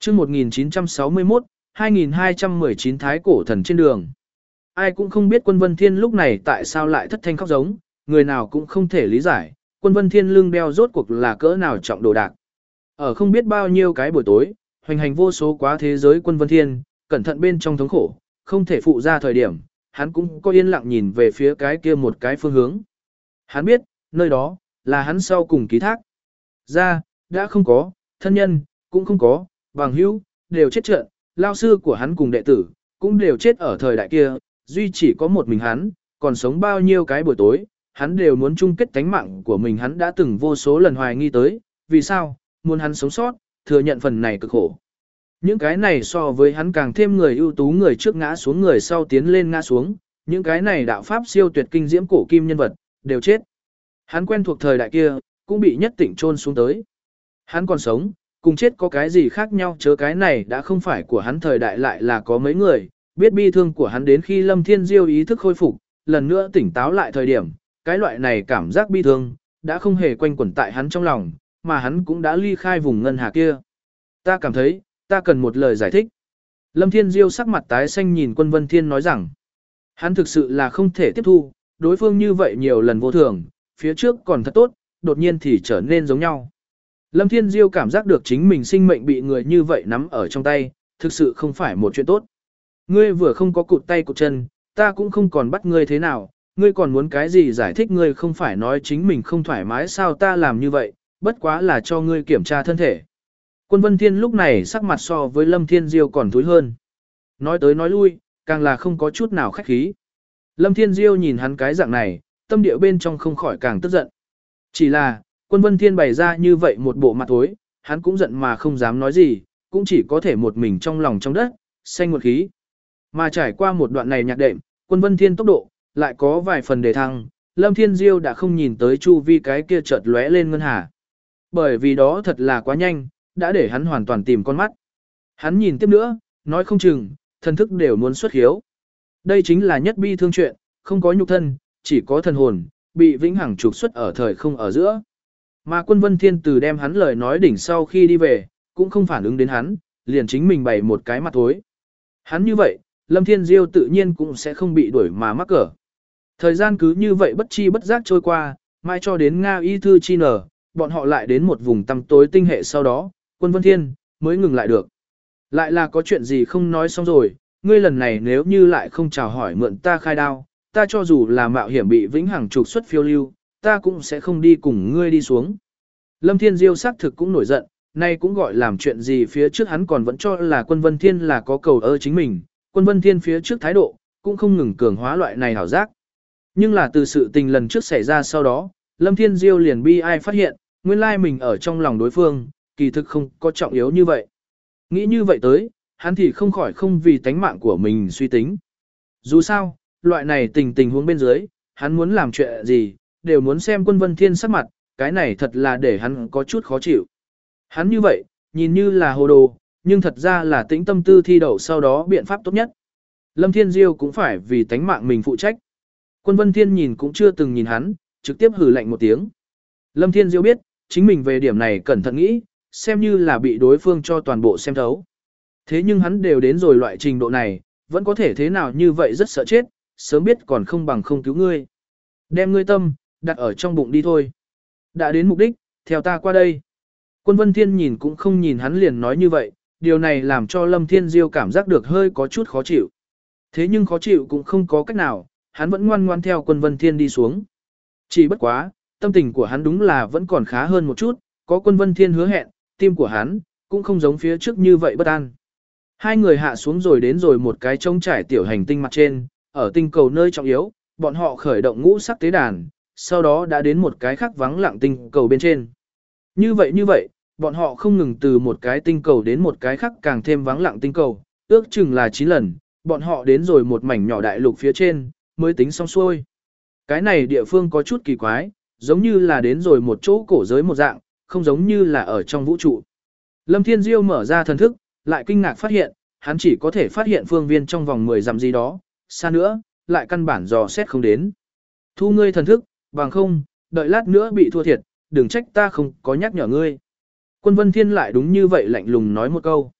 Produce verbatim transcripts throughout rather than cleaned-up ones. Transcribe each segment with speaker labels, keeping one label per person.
Speaker 1: chương một nghìn chín trăm sáu mươi mốt, hai nghìn hai trăm mười chín Thái Cổ Thần trên đường. Ai cũng không biết Quân Vân Thiên lúc này tại sao lại thất thanh khóc giống, người nào cũng không thể lý giải, Quân Vân Thiên lưng đeo rốt cuộc là cỡ nào trọng đồ đạc. Ở không biết bao nhiêu cái buổi tối, hoành hành vô số quá thế giới Quân Vân Thiên, cẩn thận bên trong thống khổ, không thể phụ ra thời điểm, hắn cũng có yên lặng nhìn về phía cái kia một cái phương hướng. Hắn biết, nơi đó, là hắn sau cùng ký thác. Ra, đã không có, thân nhân, cũng không có, bằng hữu, đều chết trận, lao sư của hắn cùng đệ tử, cũng đều chết ở thời đại kia, duy chỉ có một mình hắn, còn sống bao nhiêu cái buổi tối, hắn đều muốn chung kết tánh mạng của mình, hắn đã từng vô số lần hoài nghi tới, vì sao, muốn hắn sống sót, thừa nhận phần này cực khổ. Những cái này so với hắn càng thêm người ưu tú, người trước ngã xuống người sau tiến lên ngã xuống, những cái này đạo pháp siêu tuyệt kinh diễm cổ kim nhân vật, đều chết. Hắn quen thuộc thời đại kia, cũng bị nhất tịnh chôn xuống tới. Hắn còn sống, cùng chết có cái gì khác nhau, chớ cái này đã không phải của hắn thời đại, lại là có mấy người, biết bi thương của hắn đến khi Lâm Thiên Diêu ý thức khôi phục, lần nữa tỉnh táo lại thời điểm, cái loại này cảm giác bi thương, đã không hề quanh quẩn tại hắn trong lòng, mà hắn cũng đã ly khai vùng ngân hà kia. Ta cảm thấy, ta cần một lời giải thích. Lâm Thiên Diêu sắc mặt tái xanh nhìn Quân Vân Thiên nói rằng, hắn thực sự là không thể tiếp thu, đối phương như vậy nhiều lần vô thường, phía trước còn thật tốt, đột nhiên thì trở nên giống nhau. Lâm Thiên Diêu cảm giác được chính mình sinh mệnh bị người như vậy nắm ở trong tay, thực sự không phải một chuyện tốt. Ngươi vừa không có cụt tay cụt chân, ta cũng không còn bắt ngươi thế nào, ngươi còn muốn cái gì giải thích, ngươi không phải nói chính mình không thoải mái sao, ta làm như vậy, bất quá là cho ngươi kiểm tra thân thể. Quân Vân Thiên lúc này sắc mặt so với Lâm Thiên Diêu còn thúi hơn. Nói tới nói lui, càng là không có chút nào khách khí. Lâm Thiên Diêu nhìn hắn cái dạng này, tâm địa bên trong không khỏi càng tức giận. Chỉ là, Quân Vân Thiên bày ra như vậy một bộ mặt thối, hắn cũng giận mà không dám nói gì, cũng chỉ có thể một mình trong lòng trong đất, xanh một khí. Mà trải qua một đoạn này nhạc đệm, Quân Vân Thiên tốc độ, lại có vài phần đề thăng, Lâm Thiên Diêu đã không nhìn tới chu vi cái kia chợt lóe lên ngân hà. Bởi vì đó thật là quá nhanh, đã để hắn hoàn toàn tìm con mắt. Hắn nhìn tiếp nữa, nói không chừng, thần thức đều muốn xuất hiếu. Đây chính là nhất bi thương chuyện, không có nhục thân, chỉ có thần hồn, bị vĩnh hằng trục xuất ở thời không ở giữa. Mà Quân Vân Thiên từ đem hắn lời nói đỉnh sau khi đi về, cũng không phản ứng đến hắn, liền chính mình bày một cái mặt thối. Hắn như vậy, Lâm Thiên Diêu tự nhiên cũng sẽ không bị đuổi mà mắc cỡ. Thời gian cứ như vậy bất chi bất giác trôi qua, mai cho đến Nga Y Thư Chi Nở, bọn họ lại đến một vùng tăm tối tinh hệ, sau đó, Quân Vân Thiên mới ngừng lại được. Lại là có chuyện gì không nói xong rồi, ngươi lần này nếu như lại không chào hỏi mượn ta khai đao, ta cho dù là mạo hiểm bị vĩnh hằng trục xuất phiêu lưu, ta cũng sẽ không đi cùng ngươi đi xuống. Lâm Thiên Diêu xác thực cũng nổi giận, nay cũng gọi làm chuyện gì, phía trước hắn còn vẫn cho là Quân Vân Thiên là có cầu ơ chính mình, Quân Vân Thiên phía trước thái độ, cũng không ngừng cường hóa loại này hảo giác. Nhưng là từ sự tình lần trước xảy ra sau đó, Lâm Thiên Diêu liền bi ai phát hiện, nguyên lai mình ở trong lòng đối phương, kỳ thực không có trọng yếu như vậy. Nghĩ như vậy tới, hắn thì không khỏi không vì tánh mạng của mình suy tính. Dù sao, loại này tình tình huống bên dưới, hắn muốn làm chuyện gì, đều muốn xem Quân Vân Thiên sắc mặt, cái này thật là để hắn có chút khó chịu. Hắn như vậy, nhìn như là hồ đồ, nhưng thật ra là tĩnh tâm tư thi đậu sau đó biện pháp tốt nhất. Lâm Thiên Diêu cũng phải vì tánh mạng mình phụ trách. Quân Vân Thiên nhìn cũng chưa từng nhìn hắn, trực tiếp hừ lạnh một tiếng. Lâm Thiên Diêu biết, chính mình về điểm này cẩn thận nghĩ, xem như là bị đối phương cho toàn bộ xem thấu. Thế nhưng hắn đều đến rồi loại trình độ này, vẫn có thể thế nào như vậy, rất sợ chết, sớm biết còn không bằng không cứu ngươi. Đem ngươi tâm, đặt ở trong bụng đi thôi. Đã đến mục đích, theo ta qua đây. Quân Vân Thiên nhìn cũng không nhìn hắn liền nói như vậy, điều này làm cho Lâm Thiên Diêu cảm giác được hơi có chút khó chịu. Thế nhưng khó chịu cũng không có cách nào, hắn vẫn ngoan ngoan theo Quân Vân Thiên đi xuống. Chỉ bất quá, tâm tình của hắn đúng là vẫn còn khá hơn một chút, có Quân Vân Thiên hứa hẹn, tim của hắn cũng không giống phía trước như vậy bất an. Hai người hạ xuống rồi đến rồi một cái trống trải tiểu hành tinh mặt trên, ở tinh cầu nơi trọng yếu, bọn họ khởi động ngũ sắc tế đàn, sau đó đã đến một cái khác vắng lặng tinh cầu bên trên. Như vậy như vậy, bọn họ không ngừng từ một cái tinh cầu đến một cái khác càng thêm vắng lặng tinh cầu, ước chừng là chín lần, bọn họ đến rồi một mảnh nhỏ đại lục phía trên, mới tính xong xuôi. Cái này địa phương có chút kỳ quái, giống như là đến rồi một chỗ cổ giới một dạng, không giống như là ở trong vũ trụ. Lâm Thiên Diêu mở ra thần thức, lại kinh ngạc phát hiện, hắn chỉ có thể phát hiện phương viên trong vòng mười dặm gì đó, xa nữa, lại căn bản dò xét không đến. Thu ngươi thần thức, bằng không, đợi lát nữa bị thua thiệt, đừng trách ta không có nhắc nhở ngươi. Quân Vân Thiên lại đúng như vậy lạnh lùng nói một câu.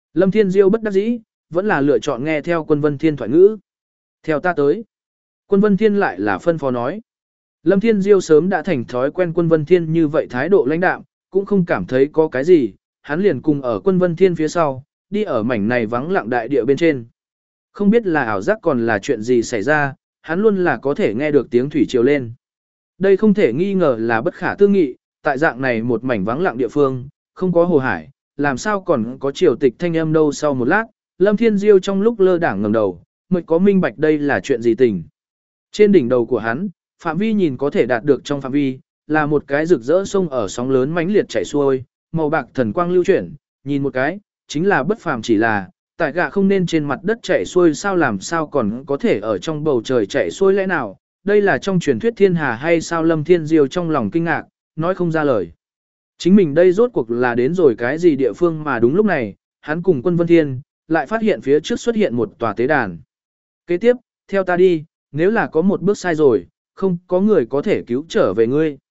Speaker 1: Lâm Thiên Diêu bất đắc dĩ, vẫn là lựa chọn nghe theo Quân Vân Thiên thoại ngữ. Theo ta tới. Quân Vân Thiên lại là phân phó nói. Lâm Thiên Diêu sớm đã thành thói quen Quân Vân Thiên như vậy thái độ lãnh đạm, cũng không cảm thấy có cái gì, hắn liền cùng ở Quân Vân Thiên phía sau, đi ở mảnh này vắng lặng đại địa bên trên. Không biết là ảo giác còn là chuyện gì xảy ra, hắn luôn là có thể nghe được tiếng thủy triều lên. Đây không thể nghi ngờ là bất khả tư nghị, tại dạng này một mảnh vắng lặng địa phương, không có hồ hải, làm sao còn có triều tịch thanh âm đâu. Sau một lát, Lâm Thiên Diêu trong lúc lơ đảng ngẩng đầu, mới có minh bạch đây là chuyện gì tình. Trên đỉnh đầu của hắn, phạm vi nhìn có thể đạt được trong phạm vi, là một cái rực rỡ sông ở sóng lớn mãnh liệt chảy xuôi, màu bạc thần quang lưu chuyển, nhìn một cái, chính là bất phàm, chỉ là, tại gạ không nên trên mặt đất chảy xuôi sao làm sao còn có thể ở trong bầu trời chảy xuôi lẽ nào, đây là trong truyền thuyết thiên hà hay sao? Lâm Thiên Diêu trong lòng kinh ngạc, nói không ra lời. Chính mình đây rốt cuộc là đến rồi cái gì địa phương mà đúng lúc này, hắn cùng Quân Vân Thiên, lại phát hiện phía trước xuất hiện một tòa tế đàn. Kế tiếp, theo ta đi, nếu là có một bước sai rồi, không có người có thể cứu trở về ngươi.